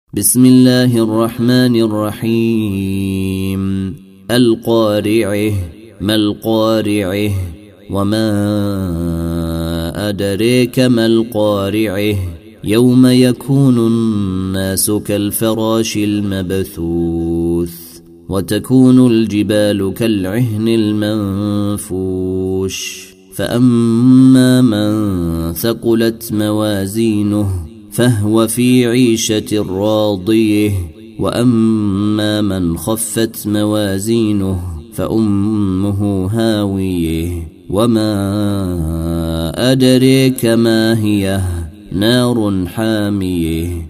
بسم الله الرحمن الرحيم القارعة ما القارعة وما أدريك ما القارعة يوم يكون الناس كالفراش المبثوث وتكون الجبال كالعهن المنفوش فأما من ثقلت موازينه فهو في عيشة راضية وأما من خفت موازينه فأمه هاوية وما أدريك ما هي نار حامية